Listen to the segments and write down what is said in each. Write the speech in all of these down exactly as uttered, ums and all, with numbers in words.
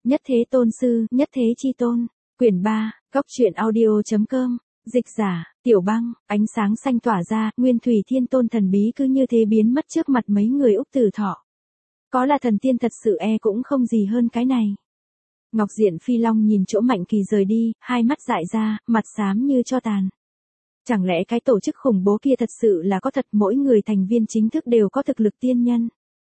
Nhất Thế Tôn Sư, Nhất Thế Chi Tôn, quyển ba, góc truyện audio.com, dịch giả, Tiểu Băng, ánh sáng xanh tỏa ra, Nguyên Thủy Thiên Tôn thần bí cứ như thế biến mất trước mặt mấy người Úc Tử Thọ. Có là thần tiên thật sự e cũng không gì hơn cái này. Ngọc Diện Phi Long nhìn chỗ Mạnh Kỳ rời đi, hai mắt dại ra, mặt xám như tro tàn. Chẳng lẽ cái tổ chức khủng bố kia thật sự là có thật, mỗi người thành viên chính thức đều có thực lực tiên nhân.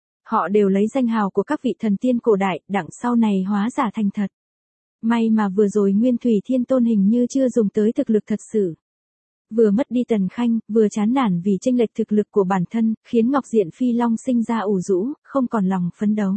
Họ đều lấy danh hào của các vị thần tiên cổ đại, đặng sau này hóa giả thành thật. May mà vừa rồi Nguyên Thủy Thiên Tôn hình như chưa dùng tới thực lực thật sự. Vừa mất đi Tần Khanh, vừa chán nản vì chênh lệch thực lực của bản thân, khiến Ngọc Diện Phi Long sinh ra ủ rũ, không còn lòng phấn đấu.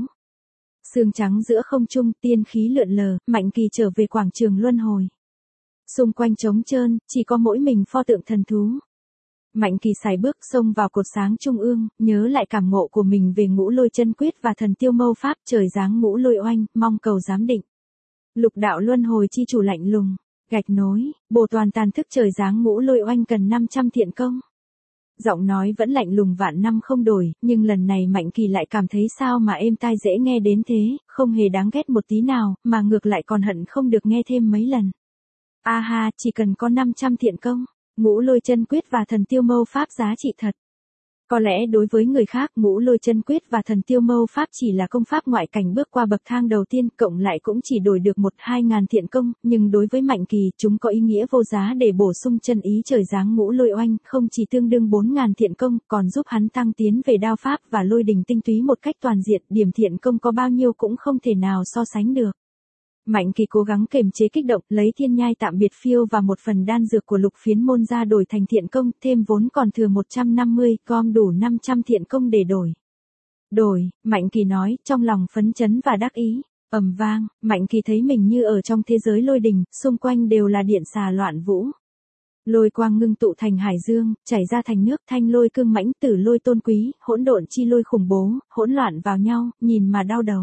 Sương trắng giữa không trung, tiên khí lượn lờ, Mạnh Kỳ trở về quảng trường luân hồi. Xung quanh trống trơn, chỉ có mỗi mình pho tượng thần thú. Mạnh Kỳ sải bước xông vào cột sáng trung ương, nhớ lại cảm ngộ của mình về Ngũ Lôi Chân Quyết và Thần Tiêu Mâu Pháp, trời giáng Ngũ Lôi Oanh, mong cầu giám định. Lục đạo luân hồi chi chủ lạnh lùng, gạch nối, bồ toàn tàn thức trời giáng Ngũ Lôi Oanh cần năm trăm thiện công. Giọng nói vẫn lạnh lùng vạn năm không đổi, nhưng lần này Mạnh Kỳ lại cảm thấy sao mà êm tai dễ nghe đến thế, không hề đáng ghét một tí nào, mà ngược lại còn hận không được nghe thêm mấy lần. A ha, chỉ cần có năm trăm thiện công, Ngũ Lôi Chân Quyết và Thần Tiêu Mâu Pháp giá trị thật. Có lẽ đối với người khác, Ngũ Lôi Chân Quyết và Thần Tiêu Mâu Pháp chỉ là công pháp ngoại cảnh bước qua bậc thang đầu tiên, cộng lại cũng chỉ đổi được một hai ngàn thiện công, nhưng đối với Mạnh Kỳ, chúng có ý nghĩa vô giá để bổ sung chân ý trời giáng Ngũ Lôi Oanh, không chỉ tương đương bốn ngàn thiện công, còn giúp hắn tăng tiến về đao pháp và lôi đình tinh túy một cách toàn diện, điểm thiện công có bao nhiêu cũng không thể nào so sánh được. Mạnh Kỳ cố gắng kiềm chế kích động, lấy thiên nhai tạm biệt phiêu và một phần đan dược của Lục Phiến môn ra đổi thành thiện công, thêm vốn còn thừa một trăm năm mươi, gom đủ năm trăm thiện công để đổi. Đổi, Mạnh Kỳ nói, trong lòng phấn chấn và đắc ý. Ầm vang, Mạnh Kỳ thấy mình như ở trong thế giới lôi đình, xung quanh đều là điện xà loạn vũ. Lôi quang ngưng tụ thành hải dương, chảy ra thành nước, thanh lôi cương mãnh, tử lôi tôn quý, hỗn độn chi lôi khủng bố, hỗn loạn vào nhau, nhìn mà đau đầu.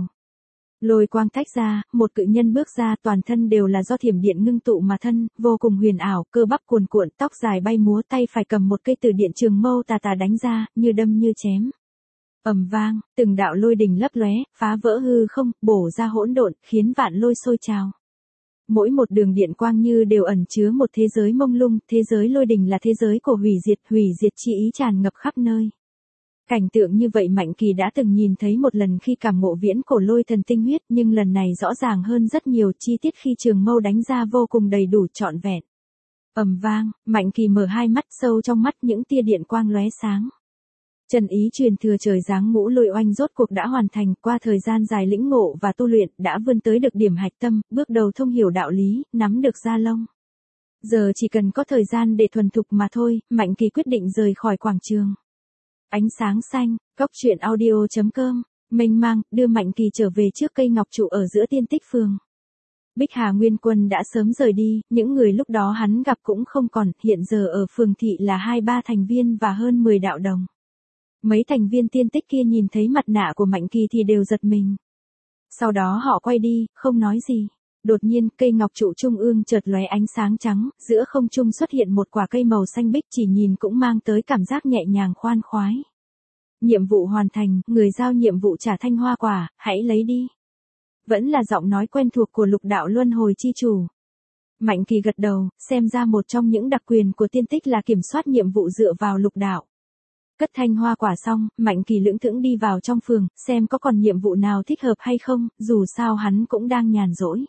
Lôi quang tách ra, một cự nhân bước ra, toàn thân đều là do thiểm điện ngưng tụ mà thân, vô cùng huyền ảo, cơ bắp cuồn cuộn, tóc dài bay múa, tay phải cầm một cây từ điện trường mâu tà tà đánh ra, như đâm như chém. Ầm vang, từng đạo lôi đình lấp lóe, phá vỡ hư không, bổ ra hỗn độn, khiến vạn lôi sôi trào. Mỗi một đường điện quang như đều ẩn chứa một thế giới mông lung, thế giới lôi đình là thế giới của hủy diệt, hủy diệt chi ý tràn ngập khắp nơi. Cảnh tượng như vậy Mạnh Kỳ đã từng nhìn thấy một lần khi cảm ngộ viễn cổ lôi thần tinh huyết, nhưng lần này rõ ràng hơn rất nhiều, chi tiết khi trường mâu đánh ra vô cùng đầy đủ trọn vẹn. Ầm vang, Mạnh Kỳ mở hai mắt, sâu trong mắt những tia điện quang lóe sáng. Chân ý truyền thừa trời giáng Ngũ Lôi Oanh rốt cuộc đã hoàn thành, qua thời gian dài lĩnh ngộ và tu luyện, đã vươn tới được điểm hạch tâm, bước đầu thông hiểu đạo lý, nắm được gia lông. Giờ chỉ cần có thời gian để thuần thục mà thôi, Mạnh Kỳ quyết định rời khỏi quảng trường. Ánh sáng xanh, góc truyện audio.com, mênh mang, đưa Mạnh Kỳ trở về trước cây ngọc trụ ở giữa Tiên Tích Phường. Bích Hà Nguyên Quân đã sớm rời đi, những người lúc đó hắn gặp cũng không còn, hiện giờ ở phường thị là hai ba thành viên và hơn mười đạo đồng. Mấy thành viên tiên tích kia nhìn thấy mặt nạ của Mạnh Kỳ thì đều giật mình. Sau đó họ quay đi, không nói gì. Đột nhiên, cây ngọc trụ trung ương chợt lóe ánh sáng trắng, giữa không trung xuất hiện một quả cây màu xanh bích, chỉ nhìn cũng mang tới cảm giác nhẹ nhàng khoan khoái. Nhiệm vụ hoàn thành, người giao nhiệm vụ trả thanh hoa quả, hãy lấy đi. Vẫn là giọng nói quen thuộc của lục đạo luân hồi chi chủ. Mạnh Kỳ gật đầu, xem ra một trong những đặc quyền của tiên tích là kiểm soát nhiệm vụ dựa vào lục đạo. Cất thanh hoa quả xong, Mạnh Kỳ lững thững đi vào trong phường, xem có còn nhiệm vụ nào thích hợp hay không, dù sao hắn cũng đang nhàn rỗi.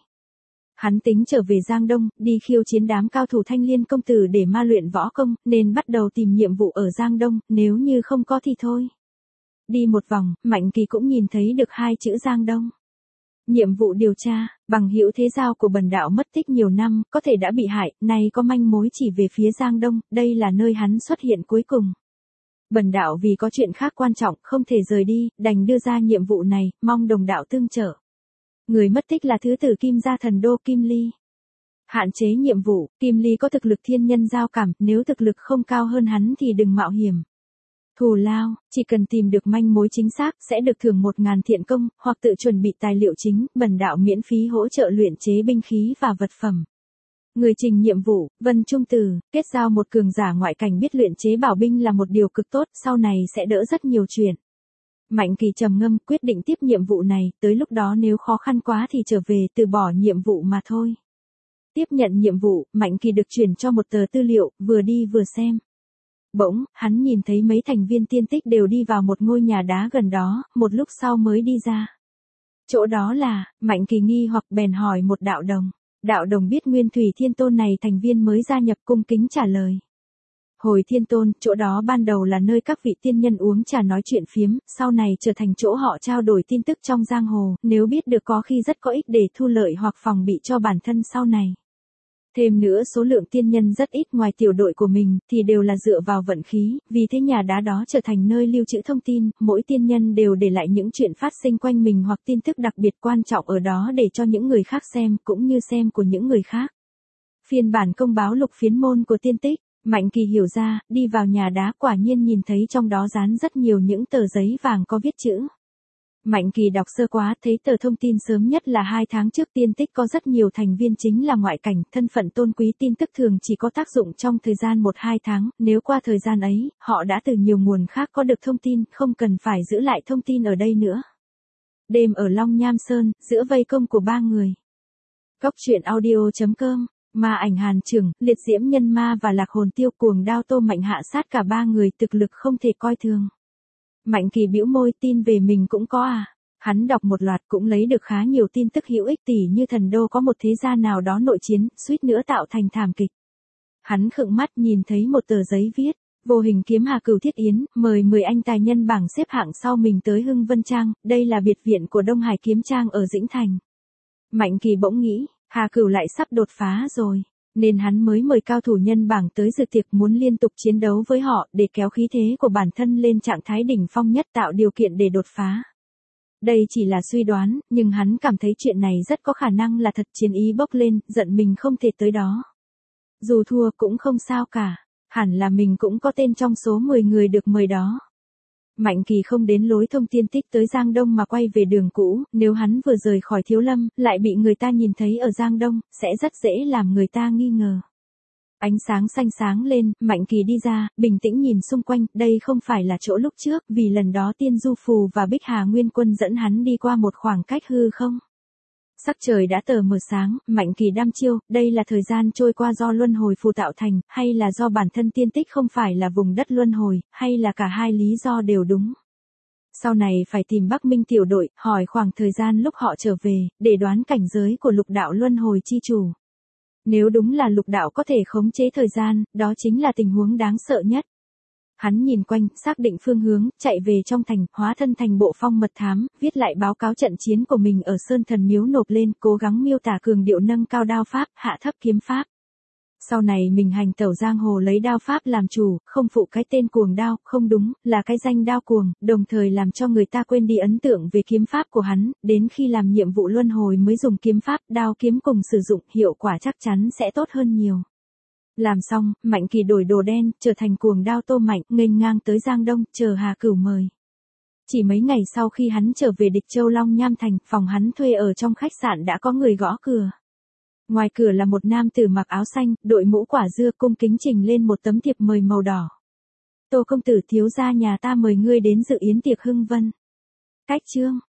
Hắn tính trở về Giang Đông, đi khiêu chiến đám cao thủ Thanh Liên công tử để ma luyện võ công, nên bắt đầu tìm nhiệm vụ ở Giang Đông, nếu như không có thì thôi. Đi một vòng, Mạnh Kỳ cũng nhìn thấy được hai chữ Giang Đông. Nhiệm vụ điều tra, bằng hữu thế giao của bần đạo mất tích nhiều năm, có thể đã bị hại, nay có manh mối chỉ về phía Giang Đông, đây là nơi hắn xuất hiện cuối cùng. Bần đạo vì có chuyện khác quan trọng, không thể rời đi, đành đưa ra nhiệm vụ này, mong đồng đạo tương trợ. Người mất tích là thứ tử Kim gia thần đô Kim Ly. Hạn chế nhiệm vụ, Kim Ly có thực lực thiên nhân giao cảm, nếu thực lực không cao hơn hắn thì đừng mạo hiểm. Thù lao, chỉ cần tìm được manh mối chính xác, sẽ được thưởng một ngàn thiện công, hoặc tự chuẩn bị tài liệu chính, bần đạo miễn phí hỗ trợ luyện chế binh khí và vật phẩm. Người trình nhiệm vụ, Vân Trung Từ, kết giao một cường giả ngoại cảnh biết luyện chế bảo binh là một điều cực tốt, sau này sẽ đỡ rất nhiều chuyện. Mạnh Kỳ trầm ngâm quyết định tiếp nhiệm vụ này, tới lúc đó nếu khó khăn quá thì trở về từ bỏ nhiệm vụ mà thôi. Tiếp nhận nhiệm vụ, Mạnh Kỳ được chuyển cho một tờ tư liệu, vừa đi vừa xem. Bỗng, hắn nhìn thấy mấy thành viên tiên tích đều đi vào một ngôi nhà đá gần đó, một lúc sau mới đi ra. Chỗ đó là, Mạnh Kỳ nghi hoặc bèn hỏi một đạo đồng. Đạo đồng biết Nguyên Thủy Thiên Tôn này thành viên mới gia nhập cung kính trả lời. Hồi Thiên Tôn, chỗ đó ban đầu là nơi các vị tiên nhân uống trà nói chuyện phiếm, sau này trở thành chỗ họ trao đổi tin tức trong giang hồ, nếu biết được có khi rất có ích để thu lợi hoặc phòng bị cho bản thân sau này. Thêm nữa số lượng tiên nhân rất ít, ngoài tiểu đội của mình, thì đều là dựa vào vận khí, vì thế nhà đá đó trở thành nơi lưu trữ thông tin, mỗi tiên nhân đều để lại những chuyện phát sinh quanh mình hoặc tin tức đặc biệt quan trọng ở đó để cho những người khác xem, cũng như xem của những người khác. Phiên bản công báo lục phiến môn của tiên tích, Mạnh Kỳ hiểu ra, đi vào nhà đá quả nhiên nhìn thấy trong đó dán rất nhiều những tờ giấy vàng có viết chữ. Mạnh Kỳ đọc sơ quá thấy tờ thông tin sớm nhất là hai tháng trước tiên tích có rất nhiều thành viên chính là ngoại cảnh, thân phận tôn quý, tin tức thường chỉ có tác dụng trong thời gian một hai tháng, nếu qua thời gian ấy, họ đã từ nhiều nguồn khác có được thông tin, không cần phải giữ lại thông tin ở đây nữa. Đêm ở Long Nham Sơn, giữa vây công của ba người. Cốc truyện audio chấm com, Ma Ảnh Hàn Trưởng, Liệt Diễm Nhân Ma và Lạc Hồn Tiêu Cuồng Đao Tô Mạnh hạ sát cả ba người, thực lực không thể coi thường. Mạnh Kỳ bĩu môi, tin về mình cũng có à. Hắn đọc một loạt cũng lấy được khá nhiều tin tức hữu ích, tỉ như thần đô có một thế gia nào đó nội chiến, suýt nữa tạo thành thảm kịch. Hắn khựng mắt nhìn thấy một tờ giấy viết, vô hình kiếm Hà Cửu Thiết Yến, mời mười anh tài nhân bảng xếp hạng sau mình tới Hưng Vân Trang, đây là biệt viện của Đông Hải Kiếm Trang ở Dĩnh Thành. Mạnh Kỳ bỗng nghĩ, Hà Cửu lại sắp đột phá rồi, nên hắn mới mời cao thủ nhân bảng tới dự tiệc, muốn liên tục chiến đấu với họ để kéo khí thế của bản thân lên trạng thái đỉnh phong nhất, tạo điều kiện để đột phá. Đây chỉ là suy đoán, nhưng hắn cảm thấy chuyện này rất có khả năng là thật, chiến ý bốc lên, giận mình không thể tới đó. Dù thua cũng không sao cả, hẳn là mình cũng có tên trong số mười người được mời đó. Mạnh Kỳ không đến lối thông tiên tích tới Giang Đông mà quay về đường cũ, nếu hắn vừa rời khỏi Thiếu Lâm, lại bị người ta nhìn thấy ở Giang Đông, sẽ rất dễ làm người ta nghi ngờ. Ánh sáng xanh sáng lên, Mạnh Kỳ đi ra, bình tĩnh nhìn xung quanh, đây không phải là chỗ lúc trước, vì lần đó Tiên Du Phù và Bích Hà Nguyên Quân dẫn hắn đi qua một khoảng cách hư không. Sắc trời đã tờ mờ sáng, Mạnh Kỳ đăm chiêu, đây là thời gian trôi qua do luân hồi phù tạo thành, hay là do bản thân tiên tích không phải là vùng đất luân hồi, hay là cả hai lý do đều đúng. Sau này phải tìm Bắc Minh tiểu đội, hỏi khoảng thời gian lúc họ trở về, để đoán cảnh giới của lục đạo luân hồi chi chủ. Nếu đúng là lục đạo có thể khống chế thời gian, đó chính là tình huống đáng sợ nhất. Hắn nhìn quanh, xác định phương hướng, chạy về trong thành, hóa thân thành bộ phong mật thám, viết lại báo cáo trận chiến của mình ở Sơn Thần Miếu nộp lên, cố gắng miêu tả cường điệu nâng cao đao pháp, hạ thấp kiếm pháp. Sau này mình hành tẩu giang hồ lấy đao pháp làm chủ, không phụ cái tên cuồng đao, không đúng, là cái danh đao cuồng, đồng thời làm cho người ta quên đi ấn tượng về kiếm pháp của hắn, đến khi làm nhiệm vụ luân hồi mới dùng kiếm pháp, đao kiếm cùng sử dụng, hiệu quả chắc chắn sẽ tốt hơn nhiều. Làm xong, Mạnh Kỳ đổi đồ đen, trở thành cuồng đao Tô Mạnh, nghênh ngang tới Giang Đông, chờ Hà Cửu mời. Chỉ mấy ngày sau khi hắn trở về Địch Châu Long Nham Thành, phòng hắn thuê ở trong khách sạn đã có người gõ cửa. Ngoài cửa là một nam tử mặc áo xanh, đội mũ quả dưa, cung kính trình lên một tấm thiệp mời màu đỏ. Tô công tử, thiếu gia nhà ta mời ngươi đến dự yến tiệc Hưng Vân. Cách chương,